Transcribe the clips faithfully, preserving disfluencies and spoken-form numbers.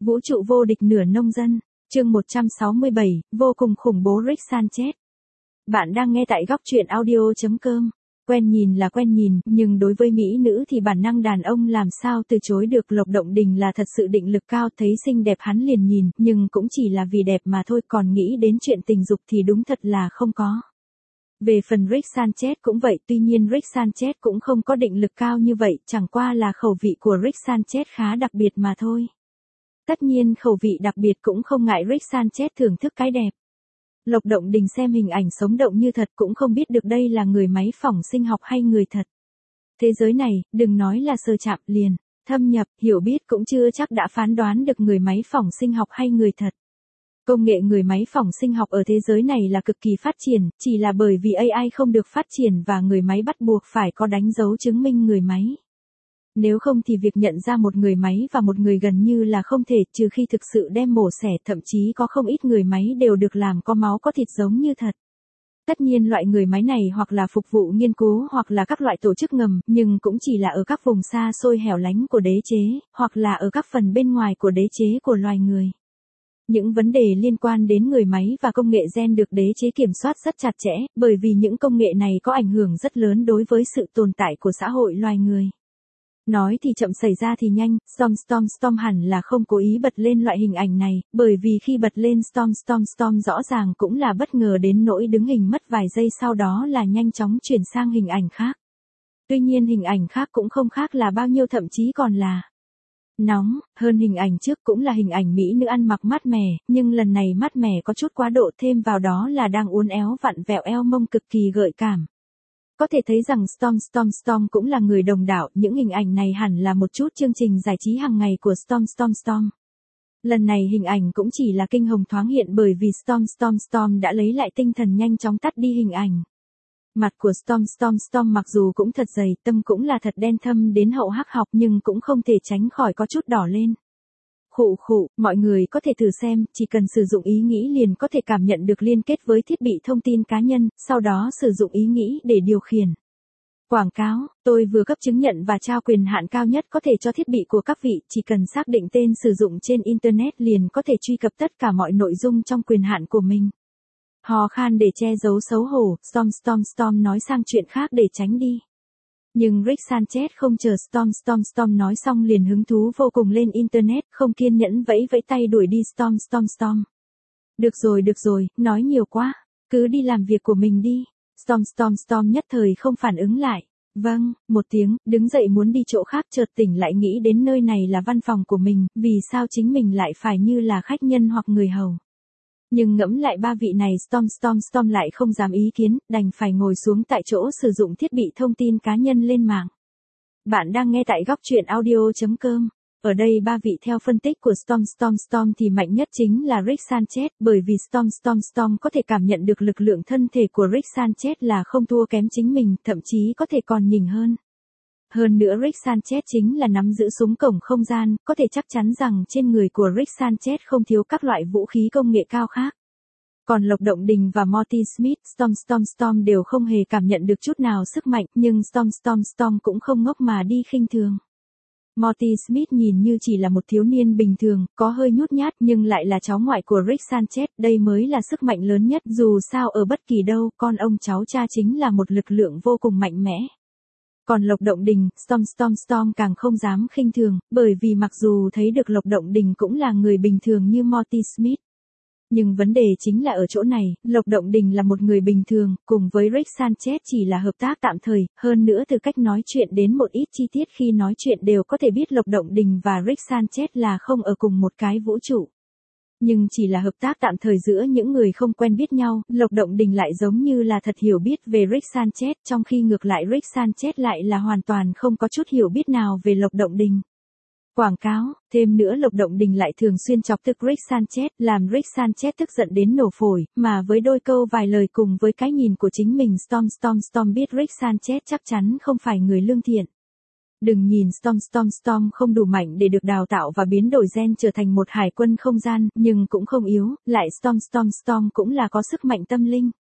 Vũ trụ vô địch nửa nông dân, chương một trăm sáu mươi bảy, vô cùng khủng bố Rick Sanchez. Bạn đang nghe tại góc truyện audio chấm com. Quen nhìn là quen nhìn, nhưng đối với mỹ nữ thì bản năng đàn ông làm sao từ chối được. Lộc Động Đình là thật sự định lực cao, thấy xinh đẹp hắn liền nhìn, nhưng cũng chỉ là vì đẹp mà thôi, còn nghĩ đến chuyện tình dục thì đúng thật là không có. Về phần Rick Sanchez cũng vậy, tuy nhiên Rick Sanchez cũng không có định lực cao như vậy, chẳng qua là khẩu vị của Rick Sanchez khá đặc biệt mà thôi. Tất nhiên khẩu vị đặc biệt cũng không ngại Rick Sanchez thưởng thức cái đẹp. Lộc Động Đình xem hình ảnh sống động như thật cũng không biết được đây là người máy phỏng sinh học hay người thật. Thế giới này, đừng nói là sơ chạm liền, thâm nhập, hiểu biết cũng chưa chắc đã phán đoán được người máy phỏng sinh học hay người thật. Công nghệ người máy phỏng sinh học ở thế giới này là cực kỳ phát triển, chỉ là bởi vì a i không được phát triển và người máy bắt buộc phải có đánh dấu chứng minh người máy. Nếu không thì việc nhận ra một người máy và một người gần như là không thể, trừ khi thực sự đem mổ xẻ, thậm chí có không ít người máy đều được làm có máu có thịt giống như thật. Tất nhiên loại người máy này hoặc là phục vụ nghiên cứu hoặc là các loại tổ chức ngầm, nhưng cũng chỉ là ở các vùng xa xôi hẻo lánh của đế chế, hoặc là ở các phần bên ngoài của đế chế của loài người. Những vấn đề liên quan đến người máy và công nghệ gen được đế chế kiểm soát rất chặt chẽ, bởi vì những công nghệ này có ảnh hưởng rất lớn đối với sự tồn tại của xã hội loài người. Nói thì chậm xảy ra thì nhanh, Storm Storm Storm hẳn là không cố ý bật lên loại hình ảnh này, bởi vì khi bật lên Storm Storm Storm rõ ràng cũng là bất ngờ đến nỗi đứng hình mất vài giây, sau đó là nhanh chóng chuyển sang hình ảnh khác. Tuy nhiên hình ảnh khác cũng không khác là bao nhiêu, thậm chí còn là nóng hơn hình ảnh trước, cũng là hình ảnh mỹ nữ ăn mặc mát mẻ, nhưng lần này mát mẻ có chút quá độ, thêm vào đó là đang uốn éo vặn vẹo eo mông cực kỳ gợi cảm. Có thể thấy rằng Storm Storm Storm cũng là người đồng đạo, những hình ảnh này hẳn là một chút chương trình giải trí hàng ngày của Storm Storm Storm. Lần này hình ảnh cũng chỉ là kinh hồng thoáng hiện, bởi vì Storm Storm Storm đã lấy lại tinh thần nhanh chóng tắt đi hình ảnh. Mặt của Storm Storm Storm mặc dù cũng thật dày, tâm cũng là thật đen thâm đến hậu hắc học, nhưng cũng không thể tránh khỏi có chút đỏ lên. Khụ khụ, mọi người có thể thử xem, chỉ cần sử dụng ý nghĩ liền có thể cảm nhận được liên kết với thiết bị thông tin cá nhân, sau đó sử dụng ý nghĩ để điều khiển. Quảng cáo, tôi vừa cấp chứng nhận và trao quyền hạn cao nhất có thể cho thiết bị của các vị, chỉ cần xác định tên sử dụng trên Internet liền có thể truy cập tất cả mọi nội dung trong quyền hạn của mình. Hò khan để che giấu xấu hổ, Storm Storm Storm nói sang chuyện khác để tránh đi. Nhưng Rick Sanchez không chờ Storm Storm Storm nói xong liền hứng thú vô cùng lên Internet, không kiên nhẫn vẫy vẫy tay đuổi đi Storm Storm Storm. Được rồi được rồi, nói nhiều quá, cứ đi làm việc của mình đi. Storm Storm Storm nhất thời không phản ứng lại. Vâng, một tiếng, đứng dậy muốn đi chỗ khác, chợt tỉnh lại nghĩ đến nơi này là văn phòng của mình, vì sao chính mình lại phải như là khách nhân hoặc người hầu. Nhưng ngẫm lại ba vị này, Storm Storm Storm lại không dám ý kiến, đành phải ngồi xuống tại chỗ sử dụng thiết bị thông tin cá nhân lên mạng. Bạn đang nghe tại góc truyện audio chấm com. Ở đây ba vị theo phân tích của Storm Storm Storm thì mạnh nhất chính là Rick Sanchez, bởi vì Storm Storm Storm có thể cảm nhận được lực lượng thân thể của Rick Sanchez là không thua kém chính mình, thậm chí có thể còn nhỉnh hơn. Hơn nữa Rick Sanchez chính là nắm giữ súng cổng không gian, có thể chắc chắn rằng trên người của Rick Sanchez không thiếu các loại vũ khí công nghệ cao khác. Còn Lộc Động Đình và Morty Smith, Storm Storm Storm đều không hề cảm nhận được chút nào sức mạnh, nhưng Storm Storm Storm cũng không ngốc mà đi khinh thường. Morty Smith nhìn như chỉ là một thiếu niên bình thường, có hơi nhút nhát, nhưng lại là cháu ngoại của Rick Sanchez, đây mới là sức mạnh lớn nhất, dù sao ở bất kỳ đâu, con ông cháu cha chính là một lực lượng vô cùng mạnh mẽ. Còn Lộc Động Đình, Storm Storm Storm càng không dám khinh thường, bởi vì mặc dù thấy được Lộc Động Đình cũng là người bình thường như Morty Smith. Nhưng vấn đề chính là ở chỗ này, Lộc Động Đình là một người bình thường, cùng với Rick Sanchez chỉ là hợp tác tạm thời, hơn nữa từ cách nói chuyện đến một ít chi tiết khi nói chuyện đều có thể biết Lộc Động Đình và Rick Sanchez là không ở cùng một cái vũ trụ. Nhưng chỉ là hợp tác tạm thời giữa những người không quen biết nhau, Lộc Động Đình lại giống như là thật hiểu biết về Rick Sanchez, trong khi ngược lại Rick Sanchez lại là hoàn toàn không có chút hiểu biết nào về Lộc Động Đình. Quảng cáo, thêm nữa Lộc Động Đình lại thường xuyên chọc tức Rick Sanchez, làm Rick Sanchez tức giận đến nổ phổi, mà với đôi câu vài lời cùng với cái nhìn của chính mình, Storm Storm Storm biết Rick Sanchez chắc chắn không phải người lương thiện. Đừng nhìn Storm Storm Storm không đủ mạnh để được đào tạo và biến đổi gen trở thành một hải quân không gian, nhưng cũng không yếu, lại Storm Storm Storm cũng là có sức mạnh tâm linh.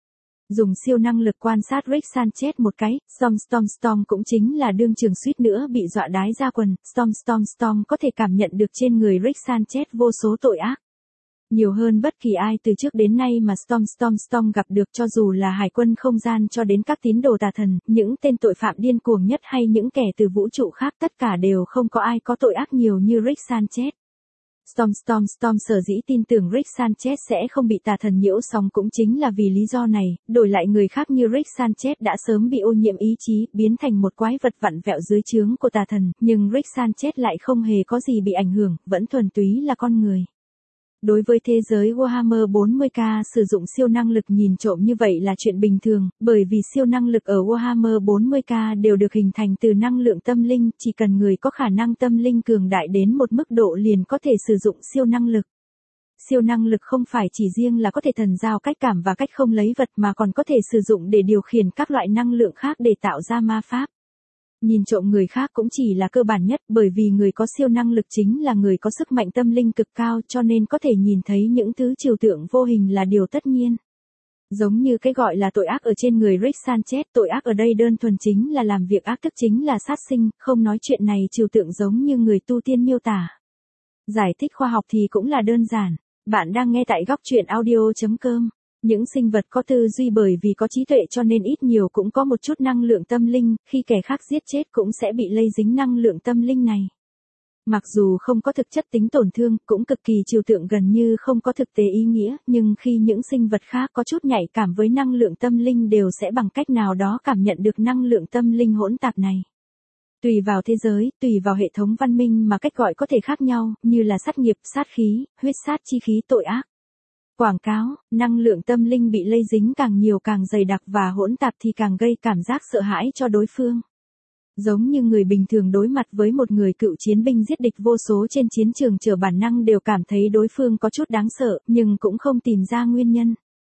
Dùng siêu năng lực quan sát Rick Sanchez một cái, Storm Storm Storm cũng chính là đương trường suýt nữa bị dọa đái ra quần, Storm Storm Storm có thể cảm nhận được trên người Rick Sanchez vô số tội ác. Nhiều hơn bất kỳ ai từ trước đến nay mà Storm Storm Storm gặp được, cho dù là hải quân không gian cho đến các tín đồ tà thần, những tên tội phạm điên cuồng nhất hay những kẻ từ vũ trụ khác, tất cả đều không có ai có tội ác nhiều như Rick Sanchez. Storm Storm Storm sở dĩ tin tưởng Rick Sanchez sẽ không bị tà thần nhiễu sóng cũng chính là vì lý do này, đổi lại người khác như Rick Sanchez đã sớm bị ô nhiễm ý chí, biến thành một quái vật vặn vẹo dưới trướng của tà thần, nhưng Rick Sanchez lại không hề có gì bị ảnh hưởng, vẫn thuần túy là con người. Đối với thế giới Warhammer bốn mươi K, sử dụng siêu năng lực nhìn trộm như vậy là chuyện bình thường, bởi vì siêu năng lực ở Warhammer bốn mươi K đều được hình thành từ năng lượng tâm linh, chỉ cần người có khả năng tâm linh cường đại đến một mức độ liền có thể sử dụng siêu năng lực. Siêu năng lực không phải chỉ riêng là có thể thần giao cách cảm và cách không lấy vật mà còn có thể sử dụng để điều khiển các loại năng lượng khác để tạo ra ma pháp. Nhìn trộm người khác cũng chỉ là cơ bản nhất, bởi vì người có siêu năng lực chính là người có sức mạnh tâm linh cực cao, cho nên có thể nhìn thấy những thứ trừu tượng vô hình là điều tất nhiên. Giống như cái gọi là tội ác ở trên người Rick Sanchez, tội ác ở đây đơn thuần chính là làm việc ác, tức chính là sát sinh, không nói chuyện này trừu tượng giống như người tu tiên miêu tả. Giải thích khoa học thì cũng là đơn giản. Bạn đang nghe tại góc truyện audio chấm com. Những sinh vật có tư duy bởi vì có trí tuệ cho nên ít nhiều cũng có một chút năng lượng tâm linh, khi kẻ khác giết chết cũng sẽ bị lây dính năng lượng tâm linh này. Mặc dù không có thực chất tính tổn thương, cũng cực kỳ trừu tượng gần như không có thực tế ý nghĩa, nhưng khi những sinh vật khác có chút nhạy cảm với năng lượng tâm linh đều sẽ bằng cách nào đó cảm nhận được năng lượng tâm linh hỗn tạp này. Tùy vào thế giới, tùy vào hệ thống văn minh mà cách gọi có thể khác nhau, như là sát nghiệp, sát khí, huyết sát chi khí, tội ác. Quảng cáo, năng lượng tâm linh bị lây dính càng nhiều càng dày đặc và hỗn tạp thì càng gây cảm giác sợ hãi cho đối phương. Giống như người bình thường đối mặt với một người cựu chiến binh giết địch vô số trên chiến trường, chờ bản năng đều cảm thấy đối phương có chút đáng sợ, nhưng cũng không tìm ra nguyên nhân.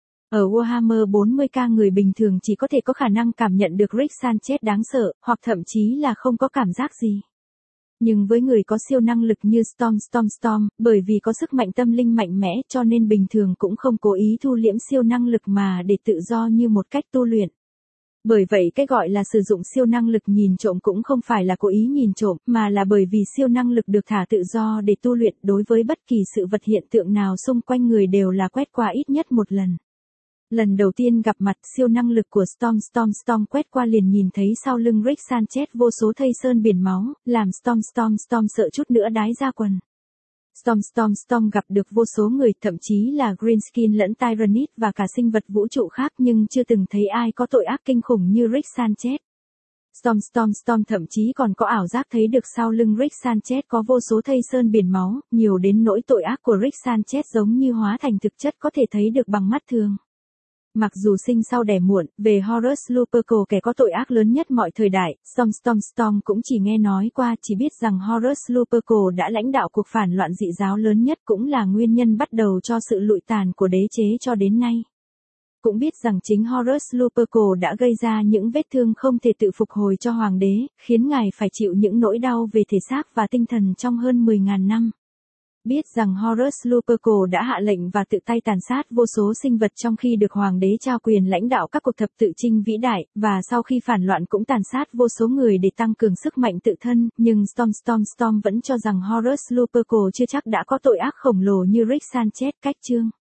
Ở Warhammer bốn mươi K người bình thường chỉ có thể có khả năng cảm nhận được Rick Sanchez đáng sợ, hoặc thậm chí là không có cảm giác gì. Nhưng với người có siêu năng lực như Storm Storm Storm, bởi vì có sức mạnh tâm linh mạnh mẽ cho nên bình thường cũng không cố ý thu liễm siêu năng lực mà để tự do như một cách tu luyện. Bởi vậy cái gọi là sử dụng siêu năng lực nhìn trộm cũng không phải là cố ý nhìn trộm, mà là bởi vì siêu năng lực được thả tự do để tu luyện, đối với bất kỳ sự vật hiện tượng nào xung quanh người đều là quét qua ít nhất một lần. Lần đầu tiên gặp mặt, siêu năng lực của Storm Storm Storm quét qua liền nhìn thấy sau lưng Rick Sanchez vô số thây sơn biển máu, làm Storm Storm Storm sợ chút nữa đái ra quần. Storm Storm Storm gặp được vô số người, thậm chí là Greenskin lẫn Tyrannid và cả sinh vật vũ trụ khác, nhưng chưa từng thấy ai có tội ác kinh khủng như Rick Sanchez. Storm Storm Storm thậm chí còn có ảo giác thấy được sau lưng Rick Sanchez có vô số thây sơn biển máu, nhiều đến nỗi tội ác của Rick Sanchez giống như hóa thành thực chất có thể thấy được bằng mắt thường. Mặc dù sinh sau đẻ muộn, về Horus Lupercal, kẻ có tội ác lớn nhất mọi thời đại, Storm Storm Storm cũng chỉ nghe nói qua, chỉ biết rằng Horus Lupercal đã lãnh đạo cuộc phản loạn dị giáo lớn nhất, cũng là nguyên nhân bắt đầu cho sự lụi tàn của đế chế cho đến nay. Cũng biết rằng chính Horus Lupercal đã gây ra những vết thương không thể tự phục hồi cho hoàng đế, khiến ngài phải chịu những nỗi đau về thể xác và tinh thần trong hơn mười nghìn năm. Biết rằng Horus Lupercal đã hạ lệnh và tự tay tàn sát vô số sinh vật trong khi được hoàng đế trao quyền lãnh đạo các cuộc thập tự chinh vĩ đại, và sau khi phản loạn cũng tàn sát vô số người để tăng cường sức mạnh tự thân, nhưng Storm Storm Storm vẫn cho rằng Horus Lupercal chưa chắc đã có tội ác khổng lồ như Rick Sanchez. Cách chương